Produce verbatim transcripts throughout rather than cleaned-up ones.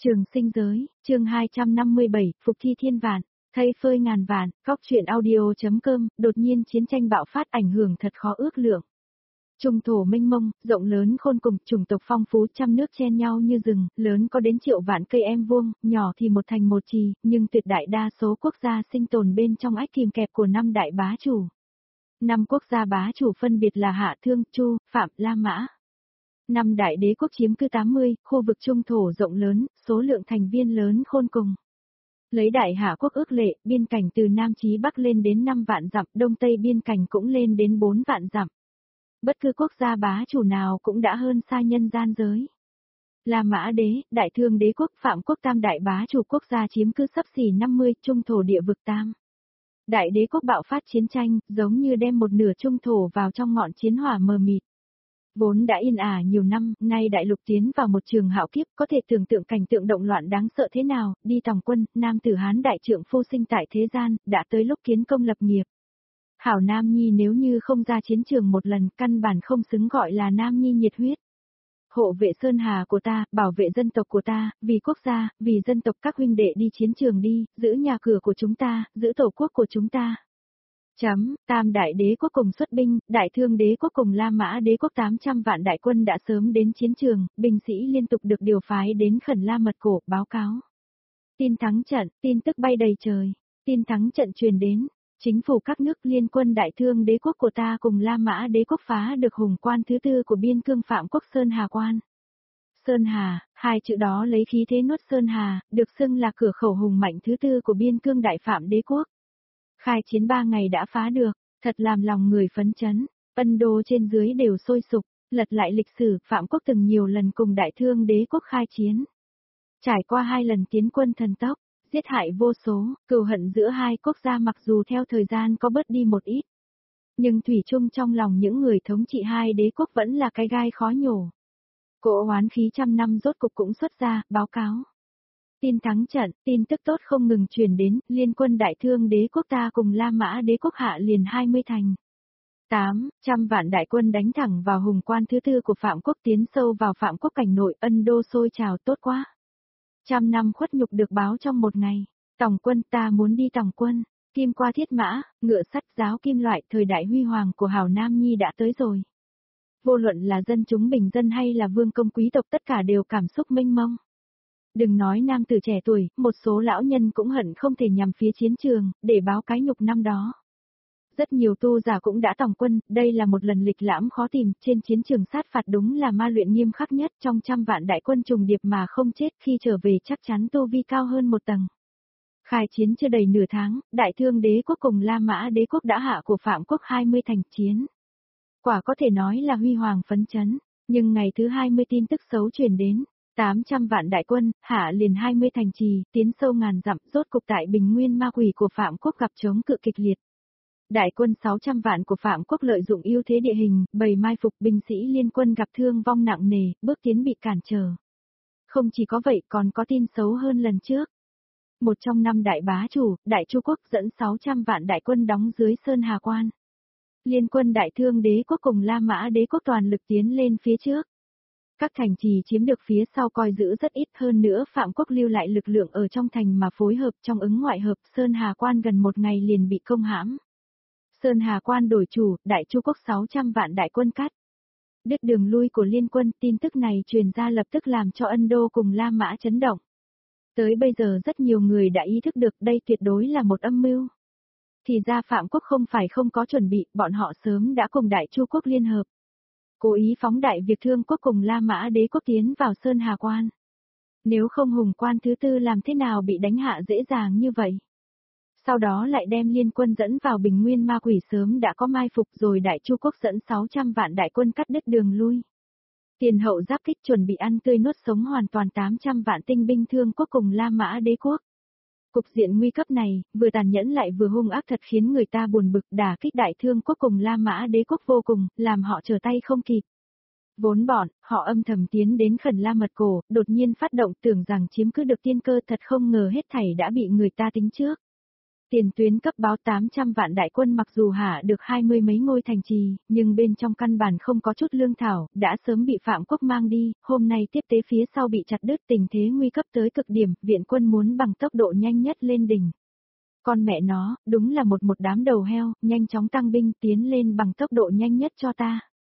Trường sinh giới, chương hai trăm năm mươi bảy, phục thi thiên vạn, thay phơi ngàn vạn, góc truyện audio.com, đột nhiên chiến tranh bạo phát ảnh hưởng thật khó ước lượng. Trung thổ mênh mông, rộng lớn khôn cùng, chủng tộc phong phú, trăm nước chen nhau như rừng, lớn có đến triệu vạn cây em vuông, nhỏ thì một thành một trì, nhưng tuyệt đại đa số quốc gia sinh tồn bên trong ách kìm kẹp của năm đại bá chủ. Năm quốc gia bá chủ phân biệt là Hạ Thương, Chu, Phạm, La Mã. Năm đại đế quốc chiếm cứ tám mươi, khu vực trung thổ rộng lớn, số lượng thành viên lớn khôn cùng. Lấy đại Hạ quốc ước lệ, biên cảnh từ Nam chí Bắc lên đến năm vạn dặm, Đông Tây biên cảnh cũng lên đến bốn vạn dặm. Bất cứ quốc gia bá chủ nào cũng đã hơn xa nhân gian giới. La Mã đế, Đại Thương đế quốc, Phạm quốc tam đại bá chủ quốc gia chiếm cứ xấp xỉ năm mươi, trung thổ địa vực tam. Đại đế quốc bạo phát chiến tranh, giống như đem một nửa trung thổ vào trong ngọn chiến hỏa mờ mịt. Vốn đã yên ả nhiều năm, nay đại lục tiến vào một trường hạo kiếp, có thể tưởng tượng cảnh tượng động loạn đáng sợ thế nào, đi tòng quân, nam tử Hán đại trượng phu sinh tại thế gian, đã tới lúc kiến công lập nghiệp. Hảo Nam Nhi nếu như không ra chiến trường một lần, căn bản không xứng gọi là Nam Nhi nhiệt huyết. Hộ vệ Sơn Hà của ta, bảo vệ dân tộc của ta, vì quốc gia, vì dân tộc các huynh đệ đi chiến trường đi, giữ nhà cửa của chúng ta, giữ tổ quốc của chúng ta. Chấm, tam đại đế quốc cùng xuất binh, Đại Thương đế quốc cùng La Mã đế quốc tám trăm vạn đại quân đã sớm đến chiến trường, binh sĩ liên tục được điều phái đến Khẩn La Mật Cổ, báo cáo. Tin thắng trận, tin tức bay đầy trời, tin thắng trận truyền đến, chính phủ các nước liên quân Đại Thương đế quốc của ta cùng La Mã đế quốc phá được hùng quan thứ tư của biên cương Phạm quốc Sơn Hà quan. Sơn Hà, hai chữ đó lấy khí thế nuốt Sơn Hà, được xưng là cửa khẩu hùng mạnh thứ tư của biên cương Đại Phạm đế quốc. Khai chiến ba ngày đã phá được, thật làm lòng người phấn chấn, Ân Đô trên dưới đều sôi sục, lật lại lịch sử, Phạm quốc từng nhiều lần cùng Đại Thương đế quốc khai chiến. Trải qua hai lần tiến quân thần tốc, giết hại vô số, cừu hận giữa hai quốc gia mặc dù theo thời gian có bớt đi một ít. Nhưng thủy chung trong lòng những người thống trị hai đế quốc vẫn là cái gai khó nhổ. Cỗ oán khí trăm năm rốt cục cũng xuất ra, báo cáo. Tin thắng trận, tin tức tốt không ngừng truyền đến, liên quân Đại Thương đế quốc ta cùng La Mã đế quốc hạ liền hai mươi thành. tám trăm vạn đại quân đánh thẳng vào hùng quan thứ tư của Phạm quốc tiến sâu vào Phạm quốc cảnh nội, Ân Đô sôi trào tốt quá. Trăm năm khuất nhục được báo trong một ngày, tòng quân ta muốn đi tòng quân, kim qua thiết mã, ngựa sắt giáo kim loại, thời đại huy hoàng của Hảo Nam Nhi đã tới rồi. Vô luận là dân chúng bình dân hay là vương công quý tộc tất cả đều cảm xúc mênh mông. Đừng nói nam tử trẻ tuổi, một số lão nhân cũng hận không thể nhằm phía chiến trường, để báo cái nhục năm đó. Rất nhiều tu giả cũng đã tòng quân, đây là một lần lịch lãm khó tìm, trên chiến trường sát phạt đúng là ma luyện nghiêm khắc nhất, trong trăm vạn đại quân trùng điệp mà không chết, khi trở về chắc chắn tu vi cao hơn một tầng. Khai chiến chưa đầy nửa tháng, Đại Thương đế quốc cùng La Mã đế quốc đã hạ của Phạm quốc hai mươi thành chiến. Quả có thể nói là huy hoàng phấn chấn, nhưng ngày thứ hai mươi tin tức xấu truyền đến. tám trăm vạn đại quân, hạ liền hai mươi thành trì, tiến sâu ngàn dặm, rốt cục tại bình nguyên ma quỷ của Phạm quốc gặp chống cự kịch liệt. Đại quân sáu trăm vạn của Phạm quốc lợi dụng ưu thế địa hình, bày mai phục, binh sĩ liên quân gặp thương vong nặng nề, bước tiến bị cản trở. Không chỉ có vậy còn có tin xấu hơn lần trước. Một trong năm đại bá chủ, Đại Chu quốc dẫn sáu trăm vạn đại quân đóng dưới Sơn Hà quan. Liên quân Đại Thương đế quốc cùng La Mã đế quốc toàn lực tiến lên phía trước. Các thành trì chiếm được phía sau coi giữ rất ít, hơn nữa Phạm quốc lưu lại lực lượng ở trong thành mà phối hợp trong ứng ngoại hợp, Sơn Hà quan gần một ngày liền bị công hãm. Sơn Hà quan đổi chủ, Đại Chu quốc sáu trăm vạn đại quân cắt đứt đường lui của liên quân, tin tức này truyền ra lập tức làm cho Ân Đô cùng La Mã chấn động. Tới bây giờ rất nhiều người đã ý thức được đây tuyệt đối là một âm mưu. Thì ra Phạm quốc không phải không có chuẩn bị, bọn họ sớm đã cùng Đại Chu quốc liên hợp. Cố ý phóng đại việc Thương quốc cùng La Mã đế quốc tiến vào Sơn Hà quan. Nếu không hùng quan thứ tư làm thế nào bị đánh hạ dễ dàng như vậy. Sau đó lại đem liên quân dẫn vào bình nguyên ma quỷ, sớm đã có mai phục rồi Đại Chu quốc dẫn sáu trăm vạn đại quân cắt đứt đường lui. Tiền hậu giáp kích chuẩn bị ăn tươi nuốt sống hoàn toàn tám trăm vạn tinh binh Thương quốc cùng La Mã đế quốc. Cục diện nguy cấp này, vừa tàn nhẫn lại vừa hung ác thật khiến người ta buồn bực, đả kích Đại Thương quốc cùng La Mã đế quốc vô cùng, làm họ trở tay không kịp. Vốn bọn, họ âm thầm tiến đến Khẩn La Mật Cổ, đột nhiên phát động tưởng rằng chiếm cứ được tiên cơ, thật không ngờ hết thảy đã bị người ta tính trước. Tiền tuyến cấp báo tám trăm vạn đại quân mặc dù hạ được hai mươi mấy ngôi thành trì, nhưng bên trong căn bản không có chút lương thảo, đã sớm bị Phạm Quốc mang đi, hôm nay tiếp tế phía sau bị chặt đứt, tình thế nguy cấp tới cực điểm, viện quân muốn bằng tốc độ nhanh nhất lên đỉnh. Con mẹ nó, đúng là một một đám đầu heo, nhanh chóng tăng binh tiến lên bằng tốc độ nhanh nhất cho ta.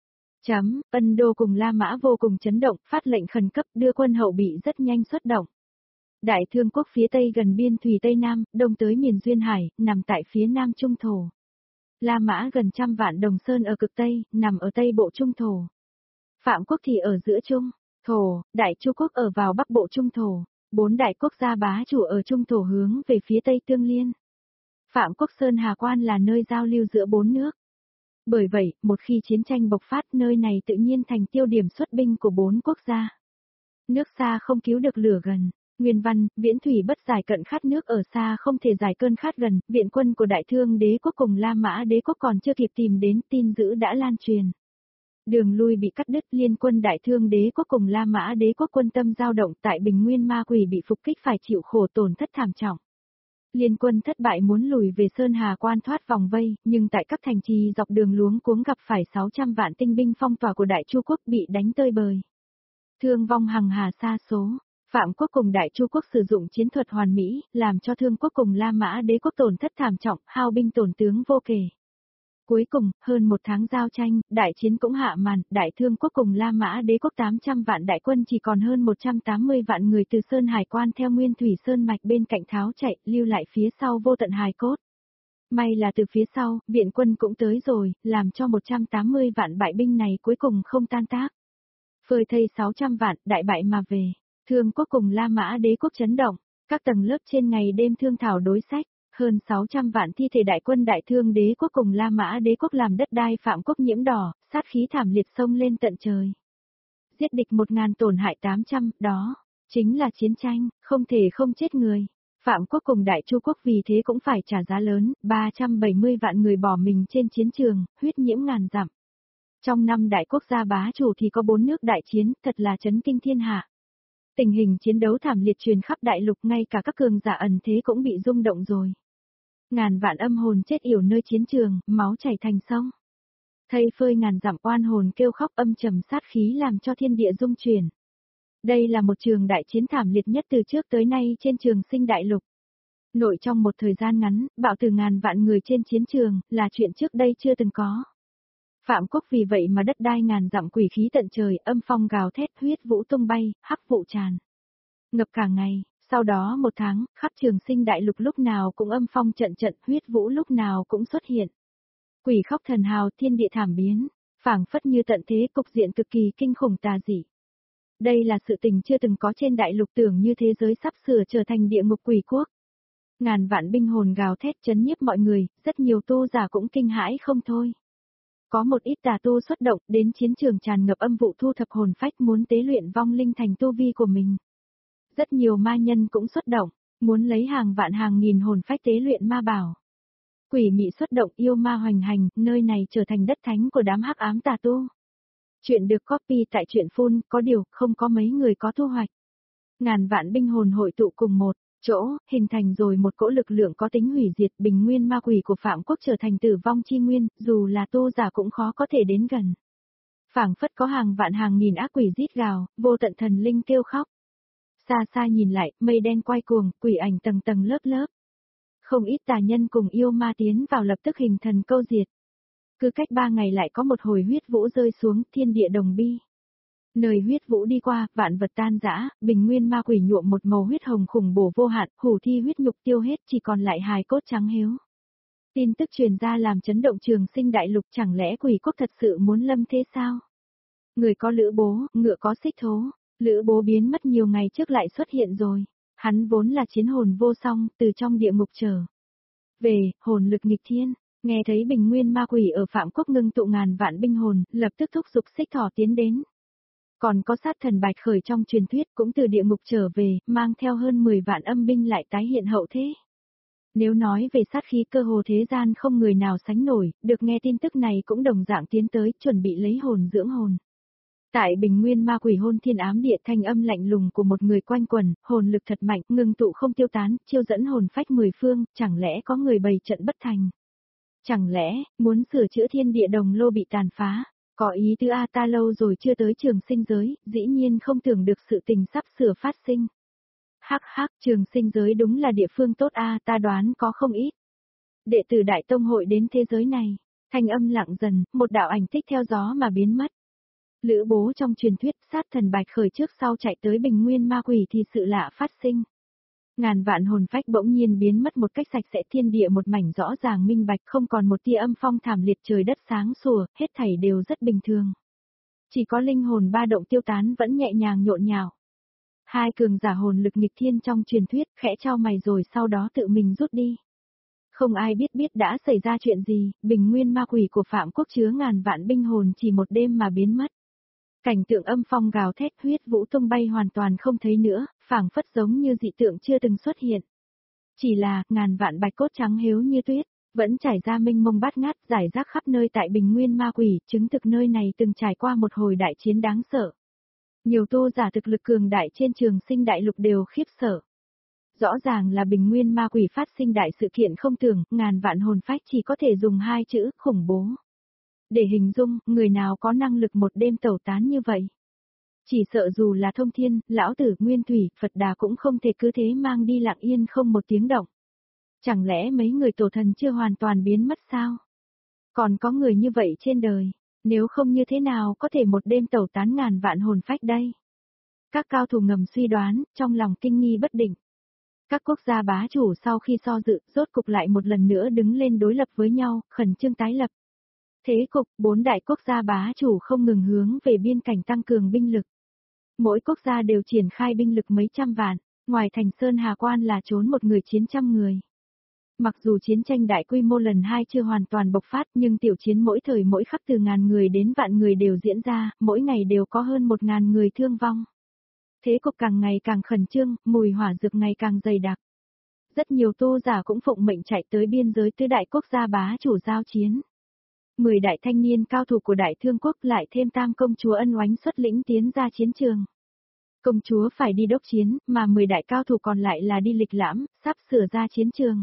Chấm, Ân Đô cùng La Mã vô cùng chấn động, phát lệnh khẩn cấp đưa quân hậu bị rất nhanh xuất động. Đại Thương quốc phía tây gần biên thủy Tây Nam, đông tới miền Duyên Hải, nằm tại phía nam Trung Thổ. La Mã gần trăm vạn đồng sơn ở cực Tây, nằm ở Tây Bộ Trung Thổ. Phạm quốc thì ở giữa Trung Thổ, Đại Chu quốc ở vào Bắc Bộ Trung Thổ, bốn đại quốc gia bá chủ ở Trung Thổ hướng về phía Tây tương liên. Phạm quốc Sơn Hà Quan là nơi giao lưu giữa bốn nước. Bởi vậy, một khi chiến tranh bộc phát, nơi này tự nhiên thành tiêu điểm xuất binh của bốn quốc gia. Nước xa không cứu được lửa gần. Nguyên văn, viễn thủy bất giải cận khát, nước ở xa không thể giải cơn khát gần, viện quân của Đại Thương đế quốc cùng La Mã đế quốc còn chưa kịp tìm đến, tin dữ đã lan truyền. Đường lui bị cắt đứt, liên quân Đại Thương đế quốc cùng La Mã đế quốc quân tâm dao động, tại Bình Nguyên Ma Quỷ bị phục kích phải chịu khổ tổn thất thảm trọng. Liên quân thất bại muốn lùi về Sơn Hà Quan thoát vòng vây, nhưng tại các thành trì dọc đường luống cuống gặp phải sáu trăm vạn tinh binh phong tỏa của Đại Chu quốc bị đánh tơi bời. Thương vong hằng hà sa số. Phạm quốc cùng Đại Chu quốc sử dụng chiến thuật hoàn mỹ, làm cho Thương quốc cùng La Mã đế quốc tổn thất thảm trọng, hao binh tổn tướng vô kể. Cuối cùng, hơn một tháng giao tranh, đại chiến cũng hạ màn, Đại Thương quốc cùng La Mã đế quốc tám trăm vạn đại quân chỉ còn hơn một trăm tám mươi vạn người từ Sơn Hải Quan theo Nguyên Thủy Sơn Mạch bên cạnh tháo chạy, lưu lại phía sau vô tận hài cốt. May là từ phía sau, viện quân cũng tới rồi, làm cho một trăm tám mươi vạn bại binh này cuối cùng không tan tác. Phơi thây sáu trăm vạn, đại bại mà về. Thương quốc cùng La Mã đế quốc chấn động, các tầng lớp trên ngày đêm thương thảo đối sách, hơn sáu trăm vạn thi thể đại quân Đại Thương đế quốc cùng La Mã đế quốc làm đất đai Phạm quốc nhiễm đỏ, sát khí thảm liệt xông lên tận trời. Giết địch một ngàn tổn hại tám trăm, đó chính là chiến tranh, không thể không chết người. Phạm quốc cùng Đại Chu quốc vì thế cũng phải trả giá lớn, ba trăm bảy mươi vạn người bỏ mình trên chiến trường, huyết nhiễm ngàn dặm. Trong năm đại quốc gia bá chủ thì có bốn nước đại chiến, thật là chấn kinh thiên hạ. Tình hình chiến đấu thảm liệt truyền khắp đại lục, ngay cả các cường giả ẩn thế cũng bị rung động rồi. Ngàn vạn âm hồn chết yểu nơi chiến trường, máu chảy thành sông. Thây phơi ngàn dặm, oan hồn kêu khóc, âm trầm sát khí làm cho thiên địa rung chuyển. Đây là một trường đại chiến thảm liệt nhất từ trước tới nay trên trường sinh đại lục. Nội trong một thời gian ngắn, bạo từ ngàn vạn người trên chiến trường, là chuyện trước đây chưa từng có. Phạm quốc vì vậy mà đất đai ngàn dặm, quỷ khí tận trời, âm phong gào thét, huyết vũ tung bay, hắc vụ tràn ngập cả ngày. Sau đó một tháng, khắp trường sinh đại lục lúc nào cũng âm phong trận trận, huyết vũ lúc nào cũng xuất hiện. Quỷ khóc thần hào, thiên địa thảm biến, phảng phất như tận thế, cục diện cực kỳ kinh khủng tà dị. Đây là sự tình chưa từng có trên đại lục, tưởng như thế giới sắp sửa trở thành địa ngục quỷ quốc. Ngàn vạn binh hồn gào thét chấn nhiếp mọi người, rất nhiều tu giả cũng kinh hãi không thôi. Có một ít tà tu xuất động, đến chiến trường tràn ngập âm vụ thu thập hồn phách, muốn tế luyện vong linh thành tu vi của mình. Rất nhiều ma nhân cũng xuất động, muốn lấy hàng vạn hàng nghìn hồn phách tế luyện ma bảo. Quỷ mị xuất động, yêu ma hoành hành, nơi này trở thành đất thánh của đám hắc ám tà tu. Chuyện được copy tại truyện phun, có điều không có mấy người có thu hoạch. Ngàn vạn binh hồn hội tụ cùng một chỗ, hình thành rồi một cỗ lực lượng có tính hủy diệt. Bình nguyên ma quỷ của Phạm quốc trở thành tử vong chi nguyên, dù là tu giả cũng khó có thể đến gần. Phảng phất có hàng vạn hàng nghìn ác quỷ rít gào, vô tận thần linh kêu khóc. Xa xa nhìn lại, mây đen quay cuồng, quỷ ảnh tầng tầng lớp lớp. Không ít tà nhân cùng yêu ma tiến vào lập tức hình thần câu diệt. Cứ cách ba ngày lại có một hồi huyết vũ rơi xuống, thiên địa đồng bi. Nơi huyết vũ đi qua, vạn vật tan rã, bình nguyên ma quỷ nhuộm một màu huyết hồng khủng bổ vô hạn, hủ thi huyết nhục tiêu hết, chỉ còn lại hài cốt trắng héo. Tin tức truyền ra làm chấn động trường sinh đại lục, chẳng lẽ quỷ quốc thật sự muốn lâm thế sao? Người có lữ bố, ngựa có xích thố, lữ bố biến mất nhiều ngày trước lại xuất hiện rồi. Hắn vốn là chiến hồn vô song, từ trong địa ngục trở về, hồn lực nghịch thiên. Nghe thấy bình nguyên ma quỷ ở Phạm quốc ngưng tụ ngàn vạn binh hồn, lập tức thúc giục xích thỏ tiến đến. Còn có sát thần bạch khởi trong truyền thuyết cũng từ địa ngục trở về, mang theo hơn mười vạn âm binh lại tái hiện hậu thế. Nếu nói về sát khí cơ hồ thế gian không người nào sánh nổi, được nghe tin tức này cũng đồng dạng tiến tới, chuẩn bị lấy hồn dưỡng hồn. Tại bình nguyên ma quỷ hôn thiên ám địa, thanh âm lạnh lùng của một người quanh quần, hồn lực thật mạnh, ngưng tụ không tiêu tán, chiêu dẫn hồn phách mười phương, chẳng lẽ có người bày trận bất thành? Chẳng lẽ, muốn sửa chữa thiên địa đồng lô bị tàn phá? Có ý tứ a, ta lâu rồi chưa tới trường sinh giới, dĩ nhiên không tưởng được sự tình sắp sửa phát sinh. Hắc hắc, trường sinh giới đúng là địa phương tốt a, ta đoán có không ít đệ tử Đại Tông hội đến thế giới này. Thanh âm lặng dần, một đạo ảnh tích theo gió mà biến mất. Lữ Bố trong truyền thuyết, sát thần bạch khởi trước sau chạy tới bình nguyên ma quỷ thì sự lạ phát sinh. Ngàn vạn hồn phách bỗng nhiên biến mất một cách sạch sẽ, thiên địa một mảnh rõ ràng minh bạch, không còn một tia âm phong thảm liệt, trời đất sáng sủa, hết thảy đều rất bình thường. Chỉ có linh hồn ba động tiêu tán vẫn nhẹ nhàng nhộn nhạo. Hai cường giả hồn lực nghịch thiên trong truyền thuyết khẽ chau mày rồi sau đó tự mình rút đi. Không ai biết biết đã xảy ra chuyện gì, bình nguyên ma quỷ của Phạm Quốc chứa ngàn vạn binh hồn chỉ một đêm mà biến mất. Cảnh tượng âm phong gào thét, huyết vũ tung bay hoàn toàn không thấy nữa, phảng phất giống như dị tượng chưa từng xuất hiện. Chỉ là, ngàn vạn bạch cốt trắng héo như tuyết, vẫn trải ra mênh mông bát ngát, rải rác khắp nơi tại bình nguyên ma quỷ, chứng thực nơi này từng trải qua một hồi đại chiến đáng sợ. Nhiều tu giả thực lực cường đại trên trường sinh đại lục đều khiếp sợ. Rõ ràng là bình nguyên ma quỷ phát sinh đại sự kiện không tưởng, ngàn vạn hồn phách chỉ có thể dùng hai chữ, khủng bố. Để hình dung, người nào có năng lực một đêm tẩu tán như vậy. Chỉ sợ dù là thông thiên, lão tử, nguyên thủy, Phật đà cũng không thể cứ thế mang đi lặng yên không một tiếng động. Chẳng lẽ mấy người tổ thần chưa hoàn toàn biến mất sao? Còn có người như vậy trên đời, nếu không như thế nào có thể một đêm tẩu tán ngàn vạn hồn phách đây? Các cao thủ ngầm suy đoán, trong lòng kinh nghi bất định. Các quốc gia bá chủ sau khi so dự, rốt cục lại một lần nữa đứng lên đối lập với nhau, khẩn trương tái lập. Thế cục, bốn đại quốc gia bá chủ không ngừng hướng về biên cảnh tăng cường binh lực. Mỗi quốc gia đều triển khai binh lực mấy trăm vạn, ngoài thành Sơn Hà Quan là trốn một người chiến trăm người. Mặc dù chiến tranh đại quy mô lần hai chưa hoàn toàn bộc phát nhưng tiểu chiến mỗi thời mỗi khắc từ ngàn người đến vạn người đều diễn ra, mỗi ngày đều có hơn một ngàn người thương vong. Thế cục càng ngày càng khẩn trương, mùi hỏa dược ngày càng dày đặc. Rất nhiều tu giả cũng phụng mệnh chạy tới biên giới tứ đại quốc gia bá chủ giao chiến. Mười đại thanh niên cao thủ của đại thương quốc lại thêm tam công chúa Ân Oánh xuất lĩnh tiến ra chiến trường. Công chúa phải đi đốc chiến, mà mười đại cao thủ còn lại là đi lịch lãm, sắp sửa ra chiến trường.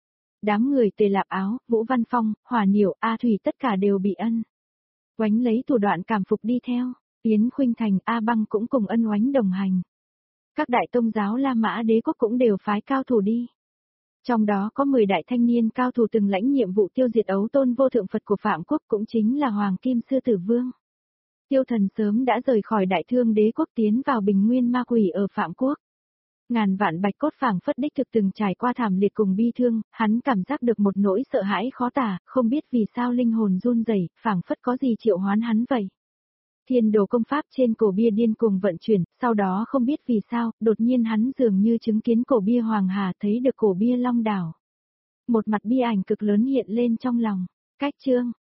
Đám người Tề Lạp Áo, Vũ Văn Phong, Hỏa Niểu, A Thủy tất cả đều bị Ân Oánh lấy thủ đoạn cảm phục đi theo. Yến Khuynh Thành, A Băng cũng cùng Ân Oánh đồng hành. Các đại tông giáo La Mã đế quốc cũng đều phái cao thủ đi. Trong đó có mười đại thanh niên cao thủ từng lãnh nhiệm vụ tiêu diệt ấu tôn vô thượng Phật của Phạm Quốc, cũng chính là Hoàng Kim Sư Tử Vương. Tiêu Thần sớm đã rời khỏi đại thương đế quốc tiến vào bình nguyên ma quỷ ở Phạm Quốc. Ngàn vạn bạch cốt phảng phất đích thực từng trải qua thảm liệt cùng bi thương, hắn cảm giác được một nỗi sợ hãi khó tả, không biết vì sao linh hồn run rẩy, phảng phất có gì triệu hoán hắn vậy. Thiên đồ công pháp trên cổ bia điên cuồng vận chuyển, sau đó không biết vì sao, đột nhiên hắn dường như chứng kiến cổ bia Hoàng Hà, thấy được cổ bia Long Đảo. Một mặt bia ảnh cực lớn hiện lên trong lòng. Cách chương,